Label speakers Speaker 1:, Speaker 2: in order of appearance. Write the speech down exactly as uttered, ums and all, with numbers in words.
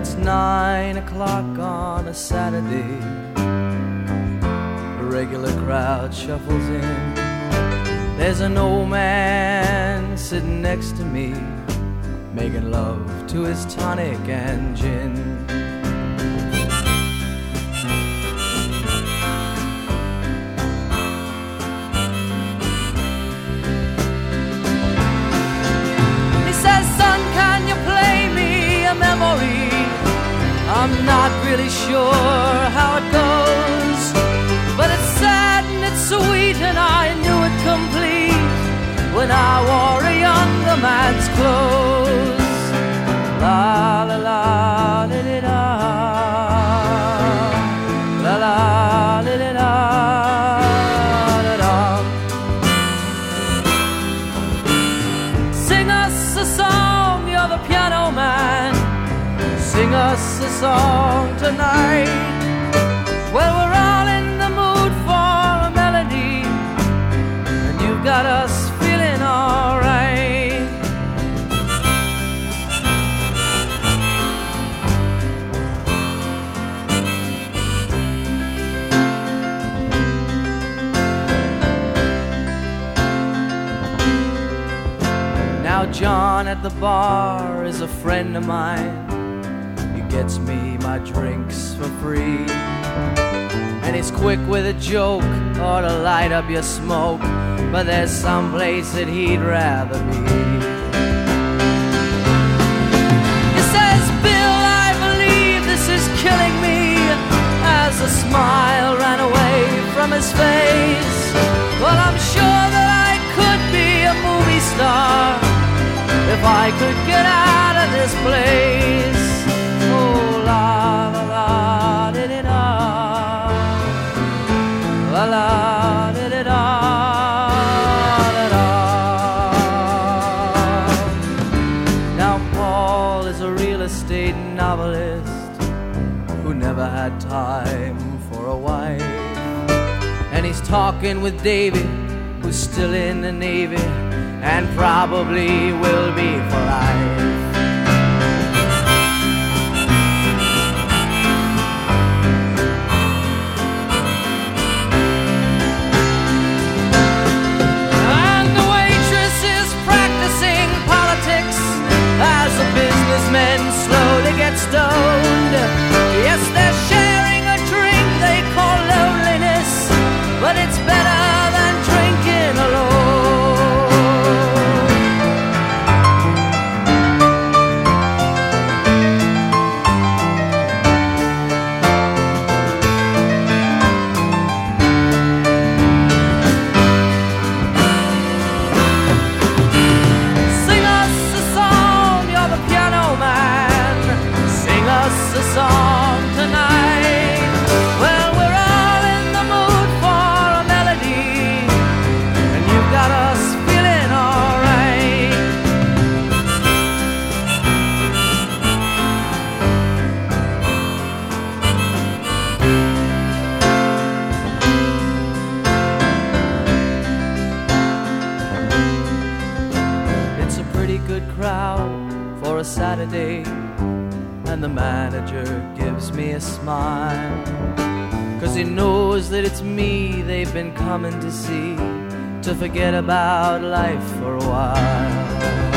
Speaker 1: it's nine o'clock on a Saturday. The regular crowd shuffles in. There's an old man sitting next to me, making love to his tonic and gin. He says, son, can you play me a memory? I'm not really sure how it goes, but it's sad and it's sweet, and I knew it complete when I wore a younger man's clothes. La la la la la la la la la la la la. Sing us a song, you're the piano man. Sing us a song tonight. Well, we're all in the mood for a melody, and you've got us feeling alright. Now John at the bar is a friend of mine. He gets me my drinks for free, and he's quick with a joke or to light up your smoke, but there's some place that he'd rather be. He says, Bill, I believe this is killing me, as a smile ran away from his face. Well, I'm sure that I could be a movie star if I could get out of this place. Oh, la la la da da da, la la da da da da da. Now Paul is a real estate novelist who never had time for a wife, and he's talking with David, who's still in the Navy and probably will be for life. And the waitress is practicing politics as the businessmen slowly get stoned. Yes, they're sharing a drink they call loneliness, but it's better than drinking alone. A song tonight. Well, we're all in the mood for a melody, and you've got us feeling alright. It's a pretty good crowd for a Saturday, and the manager gives me a smile, 'cause he knows that it's me they've been coming to see, to forget about life for a while.